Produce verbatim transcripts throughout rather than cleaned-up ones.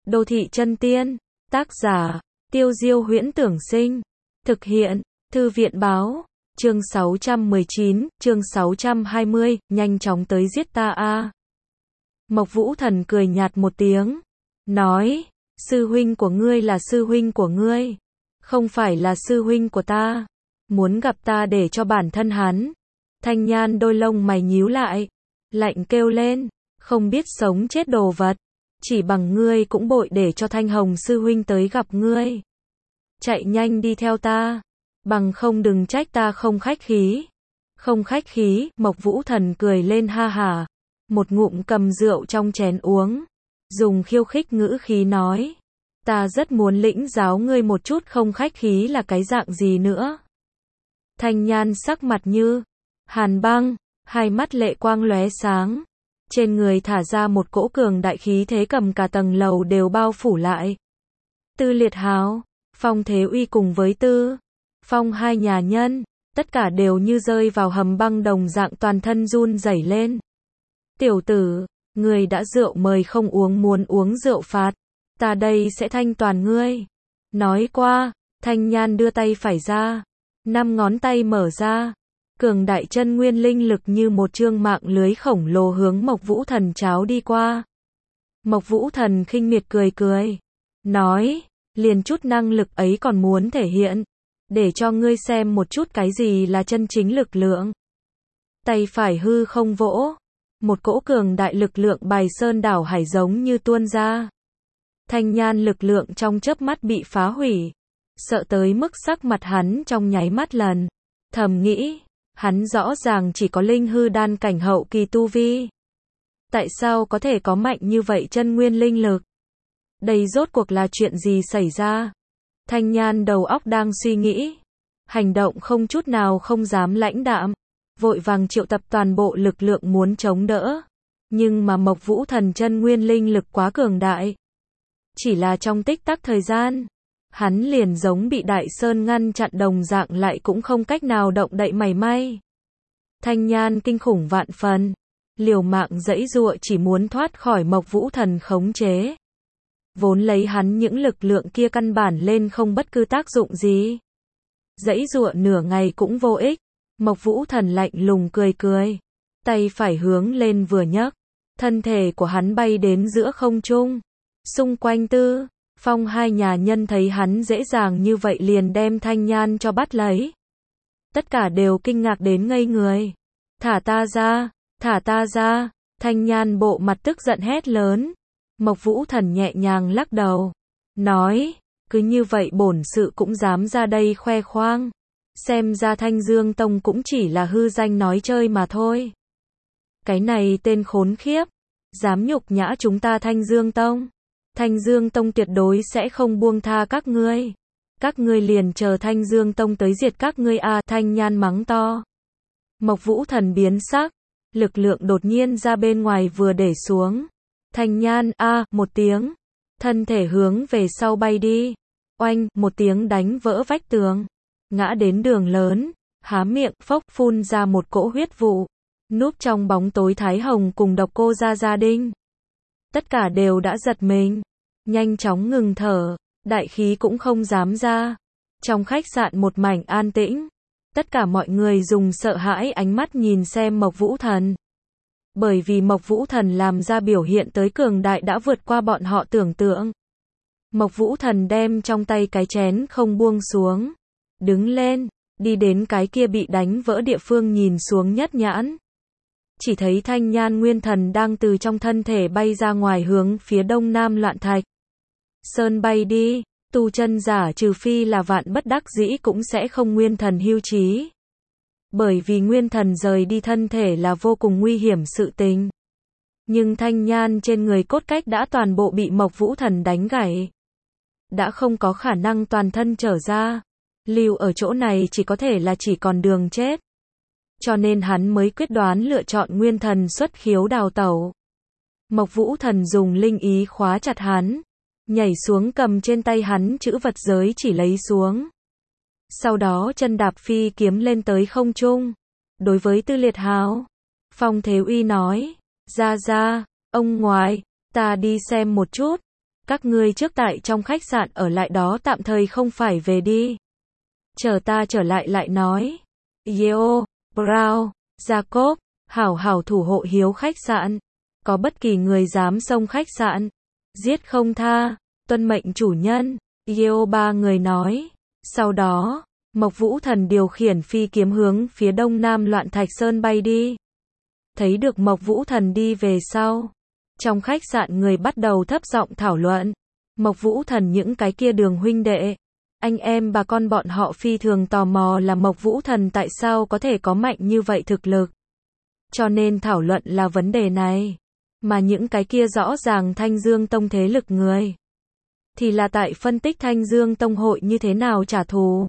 Đô thị chân tiên, tác giả, Tiêu Diêu Huyễn Tưởng Sinh, thực hiện, Thư viện Báo, chương sáu trăm mười chín, chương sáu trăm hai mươi, nhanh chóng tới giết ta a. Mộc Vũ Thần cười nhạt một tiếng, nói, sư huynh của ngươi là sư huynh của ngươi, không phải là sư huynh của ta, muốn gặp ta để cho bản thân hắn. Thanh Nhan đôi lông mày nhíu lại, lạnh kêu lên, không biết sống chết đồ vật, chỉ bằng ngươi cũng bội để cho Thanh Hồng sư huynh tới gặp ngươi. Chạy nhanh đi theo ta, bằng không đừng trách ta không khách khí. Không khách khí, Mộc Vũ Thần cười lên ha hả, một ngụm cầm rượu trong chén uống, dùng khiêu khích ngữ khí nói, ta rất muốn lĩnh giáo ngươi một chút không khách khí là cái dạng gì nữa. Thanh Nhan sắc mặt như hàn băng, hai mắt lệ quang lóe sáng, trên người thả ra một cỗ cường đại khí thế cầm cả tầng lầu đều bao phủ lại. Tư Liệt Hào, Phong Thế Uy cùng với Tư Phong hai nhà nhân, tất cả đều như rơi vào hầm băng đồng dạng toàn thân run rẩy lên. Tiểu tử, người đã rượu mời không uống muốn uống rượu phạt, ta đây sẽ thanh toàn ngươi. Nói qua, Thanh Nhan đưa tay phải ra, năm ngón tay mở ra, cường đại chân nguyên linh lực như một chương mạng lưới khổng lồ hướng Mộc Vũ Thần cháo đi qua. Mộc Vũ Thần khinh miệt cười cười, nói, liền chút năng lực ấy còn muốn thể hiện, để cho ngươi xem một chút cái gì là chân chính lực lượng. Tay phải hư không vỗ, một cỗ cường đại lực lượng bài sơn đảo hải giống như tuôn ra. Thanh Nhan lực lượng trong chớp mắt bị phá hủy, sợ tới mức sắc mặt hắn trong nháy mắt lần, thầm nghĩ, hắn rõ ràng chỉ có linh hư đan cảnh hậu kỳ tu vi. Tại sao có thể có mạnh như vậy chân nguyên linh lực? Đây rốt cuộc là chuyện gì xảy ra? Thanh Nhan đầu óc đang suy nghĩ, hành động không chút nào không dám lãnh đạm, vội vàng triệu tập toàn bộ lực lượng muốn chống đỡ. Nhưng mà Mộc Vũ Thần chân nguyên linh lực quá cường đại. Chỉ là trong tích tắc thời gian, hắn liền giống bị đại sơn ngăn chặn đồng dạng lại cũng không cách nào động đậy mảy may. Thanh Nhan kinh khủng vạn phần, liều mạng giãy giụa chỉ muốn thoát khỏi Mộc Vũ Thần khống chế. Vốn lấy hắn những lực lượng kia căn bản lên không bất cứ tác dụng gì. Giãy giụa nửa ngày cũng vô ích. Mộc Vũ Thần lạnh lùng cười cười, tay phải hướng lên vừa nhấc, thân thể của hắn bay đến giữa không trung. Xung quanh Tư Phong hai nhà nhân thấy hắn dễ dàng như vậy liền đem Thanh Nhan cho bắt lấy. Tất cả đều kinh ngạc đến ngây người. Thả ta ra, thả ta ra, Thanh Nhan bộ mặt tức giận hét lớn. Mộc Vũ Thần nhẹ nhàng lắc đầu, nói, cứ như vậy bổn sự cũng dám ra đây khoe khoang. Xem ra Thanh Dương Tông cũng chỉ là hư danh nói chơi mà thôi. Cái này tên khốn khiếp, dám nhục nhã chúng ta Thanh Dương Tông. Thanh Dương Tông tuyệt đối sẽ không buông tha các ngươi. Các ngươi liền chờ Thanh Dương Tông tới diệt các ngươi a. À, Thanh Nhan mắng to. Mộc Vũ Thần biến sắc, lực lượng đột nhiên ra bên ngoài vừa để xuống. Thanh Nhan a à, một tiếng, thân thể hướng về sau bay đi. Oanh, một tiếng đánh vỡ vách tường, ngã đến đường lớn, há miệng phốc phun ra một cỗ huyết vụ. Núp trong bóng tối Thái Hồng cùng Độc Cô Gia Gia Đinh, tất cả đều đã giật mình, nhanh chóng ngừng thở, đại khí cũng không dám ra. Trong khách sạn một mảnh an tĩnh, tất cả mọi người dùng sợ hãi ánh mắt nhìn xem Mộc Vũ Thần. Bởi vì Mộc Vũ Thần làm ra biểu hiện tới cường đại đã vượt qua bọn họ tưởng tượng. Mộc Vũ Thần đem trong tay cái chén không buông xuống, đứng lên, đi đến cái kia bị đánh vỡ địa phương nhìn xuống nhất nhãn. Chỉ thấy Thanh Nhan nguyên thần đang từ trong thân thể bay ra ngoài hướng phía đông nam Loạn Thạch Sơn bay đi. Tu chân giả trừ phi là vạn bất đắc dĩ cũng sẽ không nguyên thần hưu trí. Bởi vì nguyên thần rời đi thân thể là vô cùng nguy hiểm sự tình. Nhưng Thanh Nhan trên người cốt cách đã toàn bộ bị Mộc Vũ Thần đánh gãy, đã không có khả năng toàn thân trở ra. Lưu ở chỗ này chỉ có thể là chỉ còn đường chết. Cho nên hắn mới quyết đoán lựa chọn nguyên thần xuất khiếu đào tẩu. Mộc Vũ Thần dùng linh ý khóa chặt hắn, nhảy xuống cầm trên tay hắn chữ vật giới chỉ lấy xuống. Sau đó chân đạp phi kiếm lên tới không trung. Đối với Tư Liệt Hào, Phong Thế Uy nói, ra ra, ông ngoại, ta đi xem một chút. Các ngươi trước tại trong khách sạn ở lại đó tạm thời không phải về đi. Chờ ta trở lại lại nói. Yeo, Brown, Jacob, hảo hảo thủ hộ hiếu khách sạn. Có bất kỳ người dám xông khách sạn, giết không tha, tuân mệnh chủ nhân. Yeo ba người nói. Sau đó, Mộc Vũ Thần điều khiển phi kiếm hướng phía đông nam Loạn Thạch Sơn bay đi. Thấy được Mộc Vũ Thần đi về sau. Trong khách sạn người bắt đầu thấp giọng thảo luận. Mộc Vũ Thần những cái kia Đường huynh đệ, anh em bà con bọn họ phi thường tò mò là Mộc Vũ Thần tại sao có thể có mạnh như vậy thực lực. Cho nên thảo luận là vấn đề này. Mà những cái kia rõ ràng Thanh Dương Tông thế lực người, thì là tại phân tích Thanh Dương Tông hội như thế nào trả thù.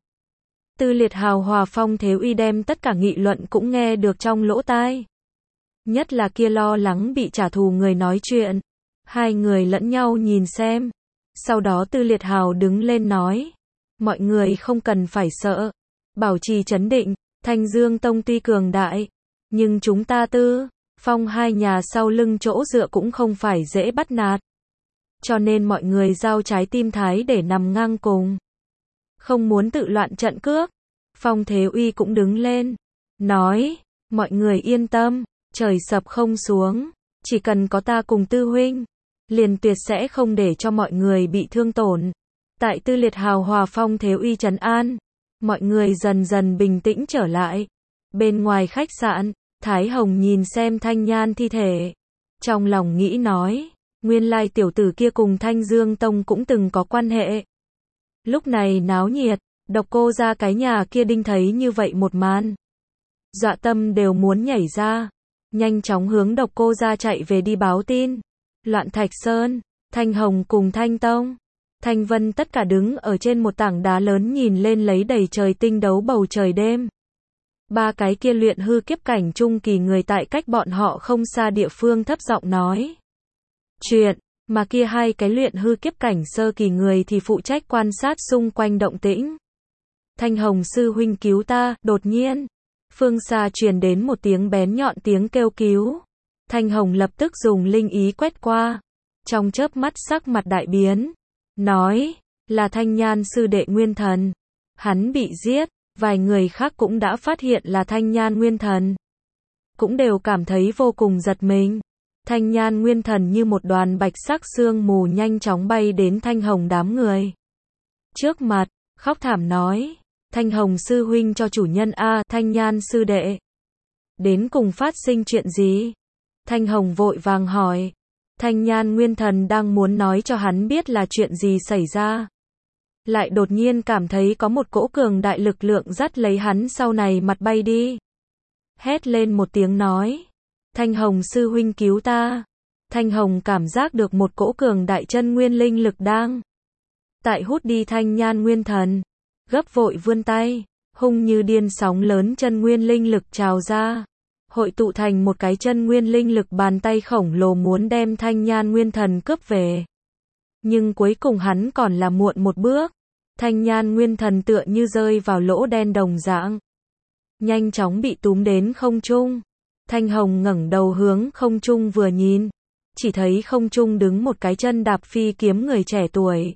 Tư Liệt Hào Hòa Phong Thế Uy đem tất cả nghị luận cũng nghe được trong lỗ tai. Nhất là kia lo lắng bị trả thù người nói chuyện. Hai người lẫn nhau nhìn xem. Sau đó Tư Liệt Hào đứng lên nói. Mọi người không cần phải sợ. Bảo trì trấn định. Thanh Dương Tông tuy cường đại, nhưng chúng ta Tư, Phong hai nhà sau lưng chỗ dựa cũng không phải dễ bắt nạt. Cho nên mọi người giao trái tim thái để nằm ngang cùng. Không muốn tự loạn trận cước. Phong Thế Uy cũng đứng lên. Nói. Mọi người yên tâm. Trời sập không xuống. Chỉ cần có ta cùng Tư huynh, liền tuyệt sẽ không để cho mọi người bị thương tổn. Tại Tư Liệt Hào Hòa Phong Thế Uy trấn an, mọi người dần dần bình tĩnh trở lại. Bên ngoài khách sạn, Thái Hồng nhìn xem Thanh Nhan thi thể. Trong lòng nghĩ nói, nguyên lai tiểu tử kia cùng Thanh Dương Tông cũng từng có quan hệ. Lúc này náo nhiệt, Độc Cô ra cái nhà kia đinh thấy như vậy một màn. Dọa tâm đều muốn nhảy ra. Nhanh chóng hướng Độc Cô ra chạy về đi báo tin. Loạn Thạch Sơn, Thanh Hồng cùng Thanh Tông, Thanh Vân tất cả đứng ở trên một tảng đá lớn nhìn lên lấy đầy trời tinh đấu bầu trời đêm. Ba cái kia luyện hư kiếp cảnh trung kỳ người tại cách bọn họ không xa địa phương thấp giọng nói chuyện, mà kia hai cái luyện hư kiếp cảnh sơ kỳ người thì phụ trách quan sát xung quanh động tĩnh. Thanh Hồng sư huynh cứu ta, đột nhiên, phương xa truyền đến một tiếng bén nhọn tiếng kêu cứu. Thanh Hồng lập tức dùng linh ý quét qua, trong chớp mắt sắc mặt đại biến, nói, là Thanh Nhan sư đệ Nguyên Thần. Hắn bị giết, vài người khác cũng đã phát hiện là Thanh Nhan Nguyên Thần. Cũng đều cảm thấy vô cùng giật mình. Thanh Nhan Nguyên Thần như một đoàn bạch sắc sương mù nhanh chóng bay đến Thanh Hồng đám người trước mặt, khóc thảm nói, Thanh Hồng sư huynh cho chủ nhân a, Thanh Nhan sư đệ. Đến cùng phát sinh chuyện gì? Thanh Hồng vội vàng hỏi. Thanh Nhan Nguyên Thần đang muốn nói cho hắn biết là chuyện gì xảy ra. Lại đột nhiên cảm thấy có một cỗ cường đại lực lượng dắt lấy hắn sau này mặt bay đi. Hét lên một tiếng nói. Thanh Hồng sư huynh cứu ta. Thanh Hồng cảm giác được một cỗ cường đại chân nguyên linh lực đang tại hút đi Thanh Nhan Nguyên Thần. Gấp vội vươn tay, hung như điên sóng lớn chân nguyên linh lực trào ra. Hội tụ thành một cái chân nguyên linh lực bàn tay khổng lồ muốn đem Thanh Nhan Nguyên Thần cướp về. Nhưng cuối cùng hắn còn là muộn một bước. Thanh Nhan Nguyên Thần tựa như rơi vào lỗ đen đồng dạng. Nhanh chóng bị túm đến không trung. Thanh Hồng ngẩng đầu hướng không trung vừa nhìn. Chỉ thấy không trung đứng một cái chân đạp phi kiếm người trẻ tuổi.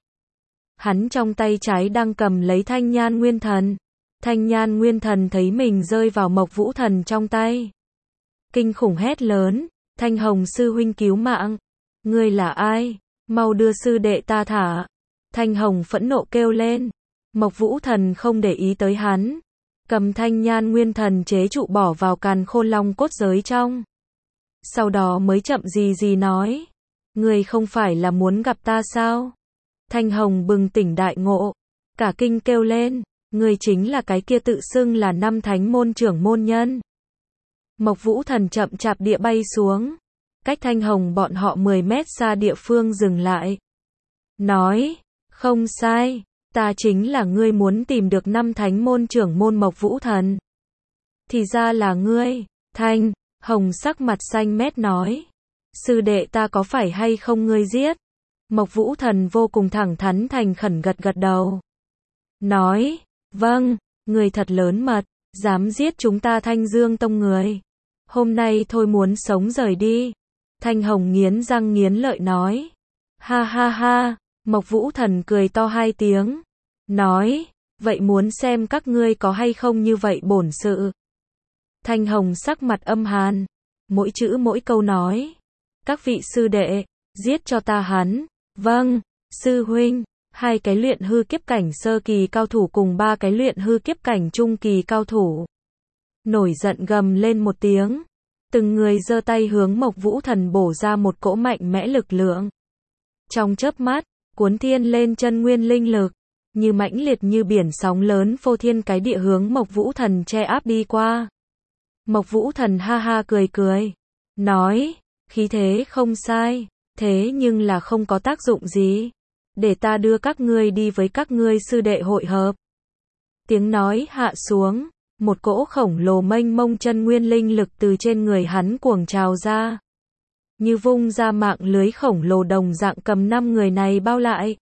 Hắn trong tay trái đang cầm lấy Thanh Nhan Nguyên Thần. Thanh Nhan Nguyên Thần thấy mình rơi vào Mộc Vũ Thần trong tay. Kinh khủng hét lớn. Thanh Hồng sư huynh cứu mạng. Ngươi là ai? Mau đưa sư đệ ta thả. Thanh Hồng phẫn nộ kêu lên. Mộc Vũ Thần không để ý tới hắn. Cầm Thanh Nhan Nguyên Thần chế trụ bỏ vào Càn Khôn Long cốt giới trong. Sau đó mới chậm gì gì nói. Ngươi không phải là muốn gặp ta sao? Thanh Hồng bừng tỉnh đại ngộ. Cả kinh kêu lên. Ngươi chính là cái kia tự xưng là năm thánh môn trưởng môn nhân. Mộc Vũ Thần chậm chạp địa bay xuống. Cách Thanh Hồng bọn họ mười mét xa địa phương dừng lại. Nói. Không sai. Ta chính là ngươi muốn tìm được năm thánh môn trưởng môn Mộc Vũ Thần. Thì ra là ngươi. Thanh Hồng sắc mặt xanh mét nói. Sư đệ ta có phải hay không ngươi giết? Mộc Vũ Thần vô cùng thẳng thắn thành khẩn gật gật đầu. Nói. Vâng. Ngươi thật lớn mật. Dám giết chúng ta Thanh Dương Tông người. Hôm nay thôi muốn sống rời đi. Thanh Hồng nghiến răng nghiến lợi nói. Ha ha ha, Mộc Vũ Thần cười to hai tiếng, nói, vậy muốn xem các ngươi có hay không như vậy bổn sự. Thanh Hồng sắc mặt âm hàn, mỗi chữ mỗi câu nói, các vị sư đệ, giết cho ta hắn. Vâng, sư huynh. Hai cái luyện hư kiếp cảnh sơ kỳ cao thủ cùng ba cái luyện hư kiếp cảnh trung kỳ cao thủ nổi giận gầm lên một tiếng, từng người giơ tay hướng Mộc Vũ Thần bổ ra một cỗ mạnh mẽ lực lượng. Trong chớp mắt, cuốn thiên lên chân nguyên linh lực, như mãnh liệt như biển sóng lớn phô thiên cái địa hướng Mộc Vũ Thần che áp đi qua. Mộc Vũ Thần ha ha cười cười, nói, khí thế không sai, thế nhưng là không có tác dụng gì. Để ta đưa các ngươi đi với các ngươi sư đệ hội hợp. Tiếng nói hạ xuống, một cỗ khổng lồ mênh mông chân nguyên linh lực từ trên người hắn cuồng trào ra. Như vung ra mạng lưới khổng lồ đồng dạng cầm năm người này bao lại.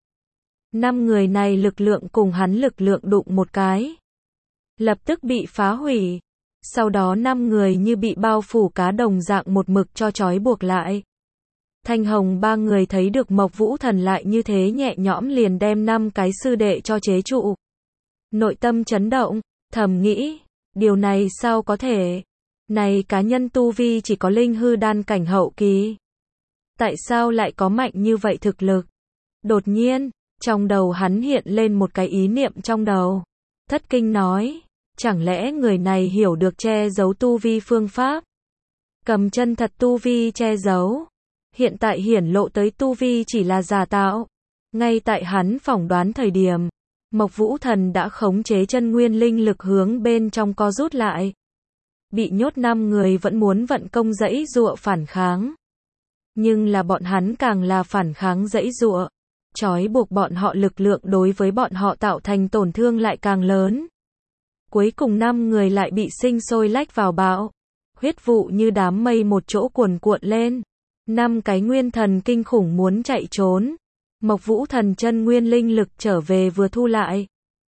Năm người này lực lượng cùng hắn lực lượng đụng một cái. Lập tức bị phá hủy. Sau đó năm người như bị bao phủ cá đồng dạng một mực cho trói buộc lại. Thanh Hồng ba người thấy được Mộc Vũ Thần lại như thế nhẹ nhõm liền đem năm cái sư đệ cho chế trụ. Nội tâm chấn động, thầm nghĩ, điều này sao có thể? Này cá nhân tu vi chỉ có linh hư đan cảnh hậu kỳ. Tại sao lại có mạnh như vậy thực lực? Đột nhiên, trong đầu hắn hiện lên một cái ý niệm trong đầu. Thất kinh nói, chẳng lẽ người này hiểu được che giấu tu vi phương pháp? Cầm chân thật tu vi che giấu. Hiện tại hiển lộ tới tu vi chỉ là giả tạo. Ngay tại hắn phỏng đoán thời điểm, Mộc Vũ Thần đã khống chế chân nguyên linh lực hướng bên trong co rút lại. Bị nhốt năm người vẫn muốn vận công giãy giụa phản kháng. Nhưng là bọn hắn càng là phản kháng giãy giụa, trói buộc bọn họ lực lượng đối với bọn họ tạo thành tổn thương lại càng lớn. Cuối cùng năm người lại bị sinh sôi lách vào bão. Huyết vụ như đám mây một chỗ cuồn cuộn lên. Năm cái nguyên thần kinh khủng muốn chạy trốn. Mộc Vũ Thần chân nguyên linh lực trở về vừa thu lại.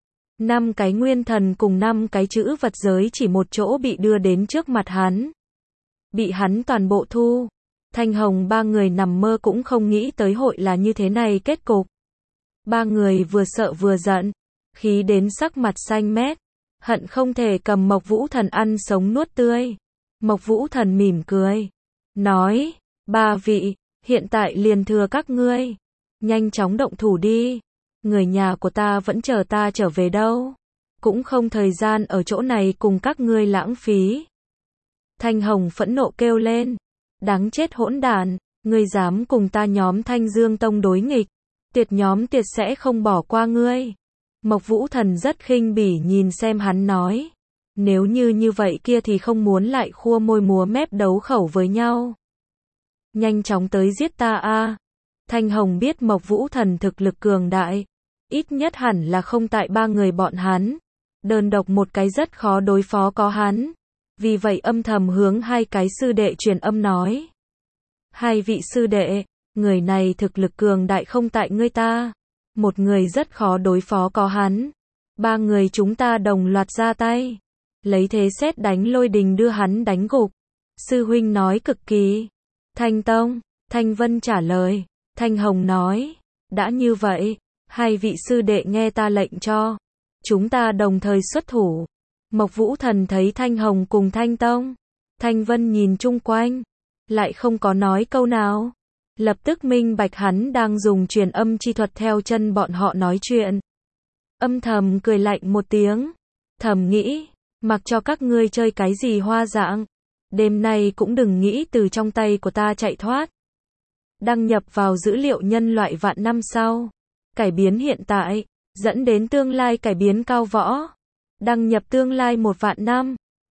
Năm cái nguyên thần cùng năm cái chữ vật giới chỉ một chỗ bị đưa đến trước mặt hắn. Bị hắn toàn bộ thu. Thanh Hồng ba người nằm mơ cũng không nghĩ tới hội là như thế này kết cục. Ba người vừa sợ vừa giận, khí đến sắc mặt xanh mét, hận không thể cầm Mộc Vũ Thần ăn sống nuốt tươi. Mộc Vũ Thần mỉm cười, nói, ba vị, hiện tại liền thừa các ngươi, nhanh chóng động thủ đi, người nhà của ta vẫn chờ ta trở về đâu, cũng không thời gian ở chỗ này cùng các ngươi lãng phí. Thanh Hồng phẫn nộ kêu lên, đáng chết hỗn đản, ngươi dám cùng ta nhóm Thanh Dương Tông đối nghịch, tiệt nhóm tiệt sẽ không bỏ qua ngươi. Mộc Vũ Thần rất khinh bỉ nhìn xem hắn nói, nếu như như vậy kia thì không muốn lại khua môi múa mép đấu khẩu với nhau. Nhanh chóng tới giết ta a. Thanh Hồng biết Mộc Vũ Thần thực lực cường đại, ít nhất hẳn là không tại ba người bọn hắn, đơn độc một cái rất khó đối phó có hắn. Vì vậy âm thầm hướng hai cái sư đệ truyền âm nói, hai vị sư đệ, người này thực lực cường đại không tại ngươi ta, một người rất khó đối phó có hắn, ba người chúng ta đồng loạt ra tay, lấy thế sét đánh lôi đình đưa hắn đánh gục. Sư huynh nói cực kỳ. Thanh Tông, Thanh Vân trả lời. Thanh Hồng nói, đã như vậy, hai vị sư đệ nghe ta lệnh cho, chúng ta đồng thời xuất thủ. Mộc Vũ Thần thấy Thanh Hồng cùng Thanh Tông, Thanh Vân nhìn chung quanh, lại không có nói câu nào, lập tức minh bạch hắn đang dùng truyền âm chi thuật theo chân bọn họ nói chuyện. Âm thầm cười lạnh một tiếng, thầm nghĩ, mặc cho các ngươi chơi cái gì hoa dạng, đêm nay cũng đừng nghĩ từ trong tay của ta chạy thoát. Đăng nhập vào dữ liệu nhân loại vạn năm sau, cải biến hiện tại, dẫn đến tương lai cải biến cao võ. Đăng nhập tương lai một vạn năm.